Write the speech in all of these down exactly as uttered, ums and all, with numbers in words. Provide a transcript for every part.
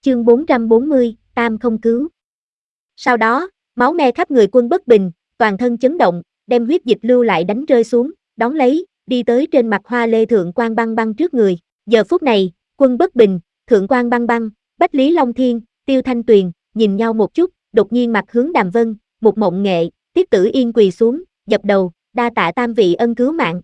chương bốn trăm bốn mươi, tam không cứu. Sau đó, máu me khắp người Quân Bất Bình, toàn thân chấn động, đem huyết dịch lưu lại đánh rơi xuống, đón lấy, đi tới trên mặt Hoa Lê Thượng Quan Băng Băng trước người. Giờ phút này, Quân Bất Bình, Thượng Quan Băng Băng, Bách Lý Long Thiên, Tiêu Thanh Tuyền, nhìn nhau một chút, đột nhiên mặt hướng Đàm Vân, một mộng nghệ, Tiết Tử Yên quỳ xuống, dập đầu, đa tạ tam vị ân cứu mạng.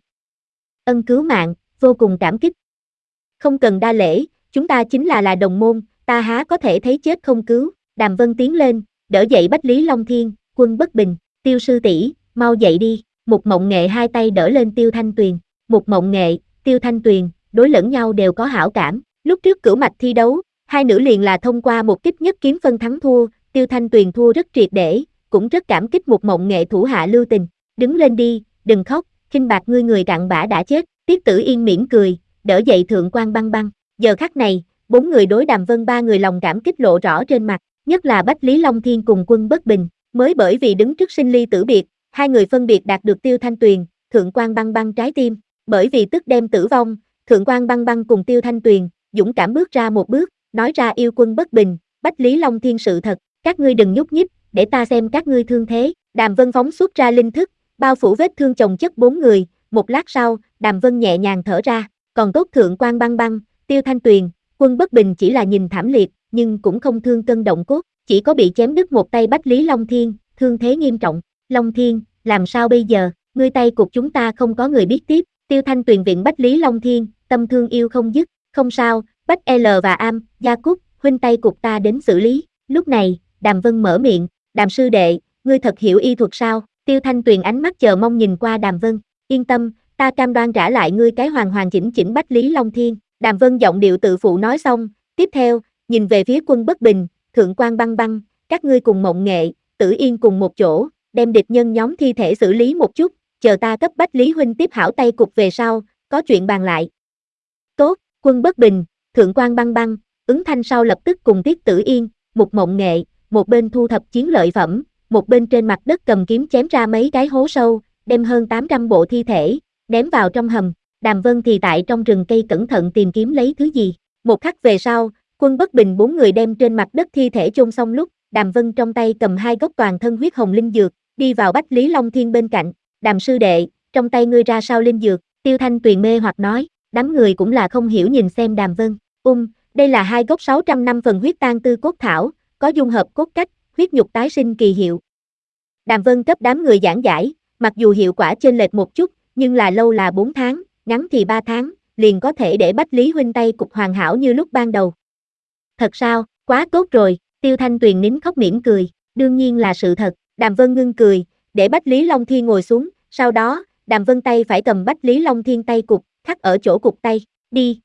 Ân cứu mạng, vô cùng cảm kích. Không cần đa lễ, chúng ta chính là là đồng môn, ta há có thể thấy chết không cứu. Đàm Vân tiến lên, đỡ dậy Bách Lý Long Thiên, Quân Bất Bình, Tiêu sư tỷ, mau dậy đi. Một mộng nghệ hai tay đỡ lên Tiêu Thanh Tuyền. Một mộng nghệ, Tiêu Thanh Tuyền, đối lẫn nhau đều có hảo cảm. Lúc trước cửu mạch thi đấu, hai nữ liền là thông qua một kích nhất kiếm phân thắng thua, Tiêu Thanh Tuyền thua rất triệt để, cũng rất cảm kích một mộng nghệ thủ hạ lưu tình. Đứng lên đi, đừng khóc, khinh bạc ngươi người cặn bã đã chết. Tiết Tử Yên mỉm cười, đỡ dậy Thượng Quan Băng Băng. Giờ khắc này, bốn người đối Đàm Vân ba người lòng cảm kích lộ rõ trên mặt, nhất là Bách Lý Long Thiên cùng Quân Bất Bình, mới bởi vì đứng trước sinh ly tử biệt, hai người phân biệt đạt được Tiêu Thanh Tuyền, Thượng Quan Băng Băng trái tim, bởi vì tức đem tử vong, Thượng Quan Băng Băng cùng Tiêu Thanh Tuyền, dũng cảm bước ra một bước, nói ra yêu Quân Bất Bình, Bách Lý Long Thiên sự thật, các ngươi đừng nhúc nhích, để ta xem các ngươi thương thế. Đàm Vân phóng xuất ra linh thức, bao phủ vết thương chồng chất bốn người, một lát sau, Đàm Vân nhẹ nhàng thở ra, còn tốt Thượng Quan Băng Băng, Tiêu Thanh Tuyền, Quân Bất Bình chỉ là nhìn thảm liệt, nhưng cũng không thương cân động cốt, chỉ có bị chém đứt một tay Bách Lý Long Thiên, thương thế nghiêm trọng. Long Thiên, làm sao bây giờ, ngươi tay cục chúng ta không có người biết tiếp. Tiêu Thanh Tuyền viện Bách Lý Long Thiên, tâm thương yêu không dứt, không sao, Bách L và Am, Gia Cúc, huynh tay cục ta đến xử lý. Lúc này, Đàm Vân mở miệng, Đàm sư đệ, ngươi thật hiểu y thuật sao? Tiêu Thanh Tuyền ánh mắt chờ mong nhìn qua Đàm Vân, yên tâm, ta cam đoan trả lại ngươi cái hoàn hoàn chỉnh chỉnh Bách Lý Long Thiên. Đàm Vân giọng điệu tự phụ nói xong, tiếp theo, nhìn về phía Quân Bất Bình, Thượng Quan Băng Băng, các ngươi cùng mộng nghệ, Tử Yên cùng một chỗ, đem địch nhân nhóm thi thể xử lý một chút, chờ ta cấp Bách Lý huynh tiếp hảo tay cục về sau, có chuyện bàn lại. Tốt, Quân Bất Bình, Thượng Quan Băng Băng, ứng thanh sau lập tức cùng Tiết Tử Yên, một mộng nghệ, một bên thu thập chiến lợi phẩm, một bên trên mặt đất cầm kiếm chém ra mấy cái hố sâu, đem hơn tám trăm bộ thi thể, ném vào trong hầm. Đàm Vân thì tại trong rừng cây cẩn thận tìm kiếm lấy thứ gì. Một khắc về sau, Quân Bất Bình bốn người đem trên mặt đất thi thể chôn xong lúc, Đàm Vân trong tay cầm hai gốc toàn thân huyết hồng linh dược, đi vào Bách Lý Long Thiên bên cạnh. Đàm sư đệ, trong tay ngươi ra sao linh dược? Tiêu Thanh Tuyền mê hoặc nói, đám người cũng là không hiểu nhìn xem Đàm Vân. Um, đây là hai gốc sáu trăm năm phần huyết tan tư cốt thảo, có dung hợp cốt cách, huyết nhục tái sinh kỳ hiệu. Đàm Vân cấp đám người giảng giải, mặc dù hiệu quả chênh lệch một chút, nhưng là lâu là bốn tháng, ngắn thì ba tháng, liền có thể để Bách Lý huynh tay cục hoàn hảo như lúc ban đầu. Thật sao, quá tốt rồi, Tiêu Thanh Tuyền nín khóc mỉm cười, đương nhiên là sự thật. Đàm Vân ngưng cười, để Bách Lý Long Thiên ngồi xuống, sau đó, Đàm Vân tay phải cầm Bách Lý Long Thiên tay cục, khắc ở chỗ cục tay, đi.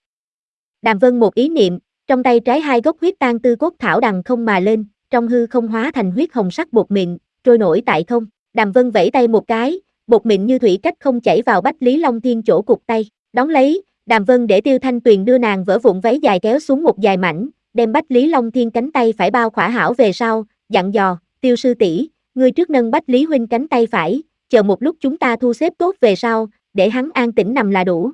Đàm Vân một ý niệm, trong tay trái hai gốc huyết tan tư cốt thảo đằng không mà lên, trong hư không hóa thành huyết hồng sắc bột mịn, trôi nổi tại không. Đàm Vân vẫy tay một cái, bột mịn như thủy cách không chảy vào Bách Lý Long Thiên chỗ cục tay, đón lấy, Đàm Vân để Tiêu Thanh Tuyền đưa nàng vỡ vụn váy dài kéo xuống một dài mảnh, đem Bách Lý Long Thiên cánh tay phải bao khỏa hảo về sau, dặn dò, Tiêu sư tỷ, ngươi trước nâng Bách Lý huynh cánh tay phải, chờ một lúc chúng ta thu xếp tốt về sau, để hắn an tĩnh nằm là đủ.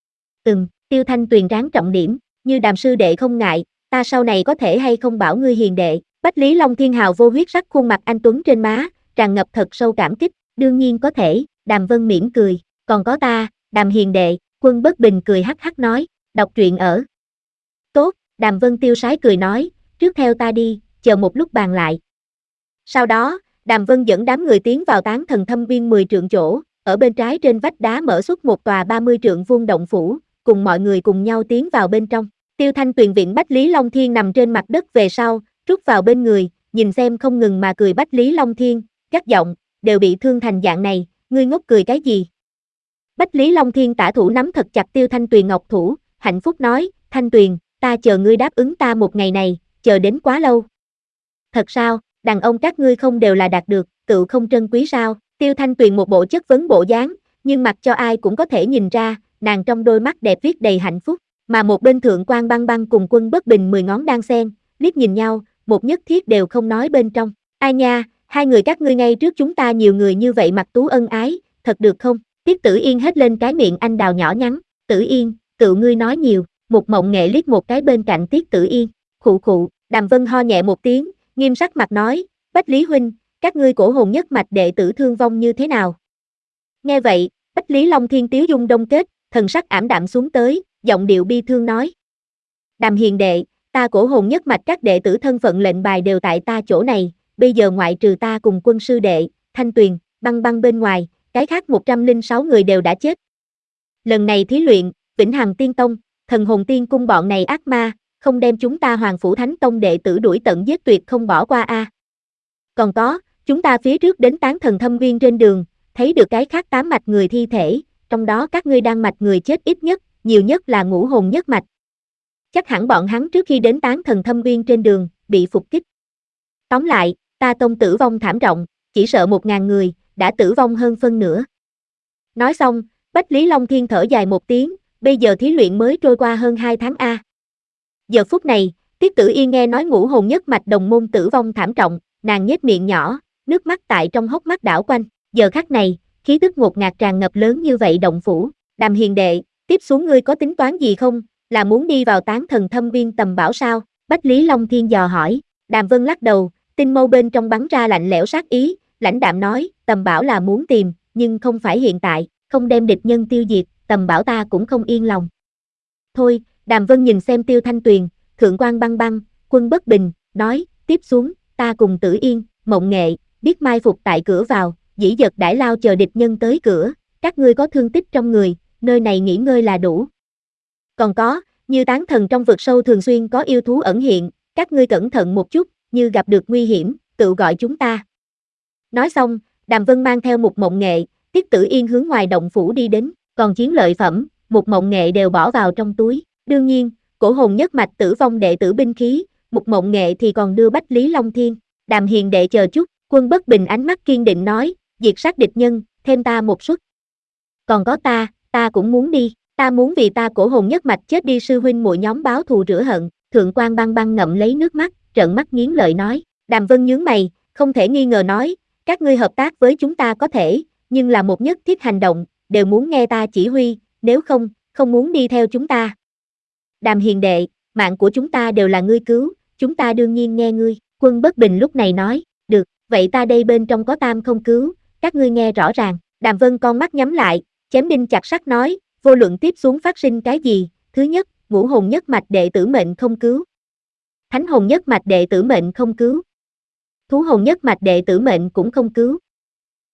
Ừm, Tiêu Thanh Tuyền ráng trọng điểm, như Đàm sư đệ không ngại, ta sau này có thể hay không bảo ngươi hiền đệ. Bách Lý Long Thiên hào vô huyết sắc khuôn mặt anh tuấn trên má, tràn ngập thật sâu cảm kích, đương nhiên có thể. Đàm Vân mỉm cười, còn có ta, Đàm hiền đệ. Quân Bất Bình cười hắc hắc nói, đọc truyện ở. Tốt, Đàm Vân tiêu sái cười nói, trước theo ta đi, chờ một lúc bàn lại. Sau đó, Đàm Vân dẫn đám người tiến vào tán thần thâm viên mười trượng chỗ, ở bên trái trên vách đá mở xuất một tòa ba mươi trượng vuông động phủ, cùng mọi người cùng nhau tiến vào bên trong. Tiêu Thanh Tuyền viện Bách Lý Long Thiên nằm trên mặt đất về sau, rút vào bên người, nhìn xem không ngừng mà cười Bách Lý Long Thiên, gắt giọng, đều bị thương thành dạng này, ngươi ngốc cười cái gì? Bách Lý Long Thiên tả thủ nắm thật chặt Tiêu Thanh Tuyền ngọc thủ, hạnh phúc nói, Thanh Tuyền, ta chờ ngươi đáp ứng ta một ngày này, chờ đến quá lâu. Thật sao, đàn ông các ngươi không đều là đạt được, tự không trân quý sao? Tiêu Thanh Tuyền một bộ chất vấn bộ dáng, nhưng mặc cho ai cũng có thể nhìn ra, nàng trong đôi mắt đẹp viết đầy hạnh phúc, mà một bên Thượng Quan Băng Băng cùng Quân Bất Bình mười ngón đan sen, liếc nhìn nhau, một nhất thiết đều không nói bên trong. Ai nha, hai người các ngươi ngay trước chúng ta nhiều người như vậy mặc tú ân ái, thật được không? Tiết Tử Yên hết lên cái miệng anh đào nhỏ nhắn, Tử Yên, tự ngươi nói nhiều, một mộng nghệ liếc một cái bên cạnh Tiết Tử Yên, khụ khụ, Đàm Vân ho nhẹ một tiếng, nghiêm sắc mặt nói, Bách Lý huynh, các ngươi cổ hồn nhất mạch đệ tử thương vong như thế nào? Nghe vậy, Bách Lý Long Thiên tiếu dung đông kết, thần sắc ảm đạm xuống tới, giọng điệu bi thương nói. Đàm hiền đệ, ta cổ hồn nhất mạch các đệ tử thân phận lệnh bài đều tại ta chỗ này, bây giờ ngoại trừ ta cùng quân sư đệ, Thanh Tuyền, Băng Băng bên ngoài, cái khác một trăm lẻ sáu người đều đã chết. Lần này thí luyện, Vĩnh Hằng Tiên Tông, Thần Hồn Tiên Cung bọn này ác ma, không đem chúng ta Hoàng Phủ Thánh Tông đệ tử đuổi tận giết tuyệt không bỏ qua a. À. Còn có, chúng ta phía trước đến Tán Thần Thâm Viên trên đường, thấy được cái khác tám mạch người thi thể, trong đó các ngươi đang mạch người chết ít nhất, nhiều nhất là ngũ hồn nhất mạch. Chắc hẳn bọn hắn trước khi đến Tán Thần Thâm Viên trên đường, bị phục kích. Tóm lại, ta tông tử vong thảm trọng, chỉ sợ một ngàn người, đã tử vong hơn phân nửa. Nói xong, Bách Lý Long Thiên thở dài một tiếng, bây giờ thí luyện mới trôi qua hơn hai tháng a. Giờ phút này, Tiết Tử Yên nghe nói ngũ hồn nhất mạch đồng môn tử vong thảm trọng, nàng nhếch miệng nhỏ, nước mắt tại trong hốc mắt đảo quanh, giờ khắc này, khí tức ngột ngạt tràn ngập lớn như vậy động phủ, Đàm hiền đệ, tiếp xuống ngươi có tính toán gì không, là muốn đi vào Tán Thần Thâm Viên tầm bảo sao? Bách Lý Long Thiên dò hỏi, Đàm Vân lắc đầu, tinh mâu bên trong bắn ra lạnh lẽo sát ý, lãnh đạm nói, tầm bảo là muốn tìm, nhưng không phải hiện tại, không đem địch nhân tiêu diệt, tầm bảo ta cũng không yên lòng. Thôi, Đàm Vân nhìn xem Tiêu Thanh Tuyền, Thượng quan Băng Băng, Quân Bất Bình, nói, tiếp xuống, ta cùng Tử Yên, Mộng Nghệ, biết mai phục tại cửa vào, dĩ dật đãi lao chờ địch nhân tới cửa, các ngươi có thương tích trong người, nơi này nghỉ ngơi là đủ. Còn có, như Tán Thần trong vực sâu thường xuyên có yêu thú ẩn hiện, các ngươi cẩn thận một chút, như gặp được nguy hiểm, tự gọi chúng ta. Nói xong, Đàm Vân mang theo một Mộng Nghệ, Tiết Tử Yên hướng ngoài động phủ đi đến, còn chiến lợi phẩm, một Mộng Nghệ đều bỏ vào trong túi. Đương nhiên, cổ hồn nhất mạch tử vong đệ tử binh khí, một Mộng Nghệ thì còn đưa Bách Lý Long Thiên. Đàm hiền đệ chờ chút, Quân Bất Bình ánh mắt kiên định nói, diệt sát địch nhân, thêm ta một suất. Còn có ta, ta cũng muốn đi, ta muốn vì ta cổ hồn nhất mạch chết đi sư huynh muội nhóm báo thù rửa hận. Thượng quan Băng Băng ngậm lấy nước mắt, trợn mắt nghiến lợi nói. Đàm Vân nhướng mày, không thể nghi ngờ nói, các ngươi hợp tác với chúng ta có thể, nhưng là một nhất thiết hành động, đều muốn nghe ta chỉ huy, nếu không, không muốn đi theo chúng ta. Đàm hiền đệ, mạng của chúng ta đều là ngươi cứu, chúng ta đương nhiên nghe ngươi. Quân Bất Bình lúc này nói, được, vậy ta đây bên trong có tam không cứu, các ngươi nghe rõ ràng. Đàm Vân con mắt nhắm lại, chém đinh chặt sắt nói, vô luận tiếp xuống phát sinh cái gì, thứ nhất, ngũ hồn nhất mạch đệ tử mệnh không cứu. Thánh hồn nhất mạch đệ tử mệnh không cứu. Thú hồn nhất mạch đệ tử mệnh cũng không cứu.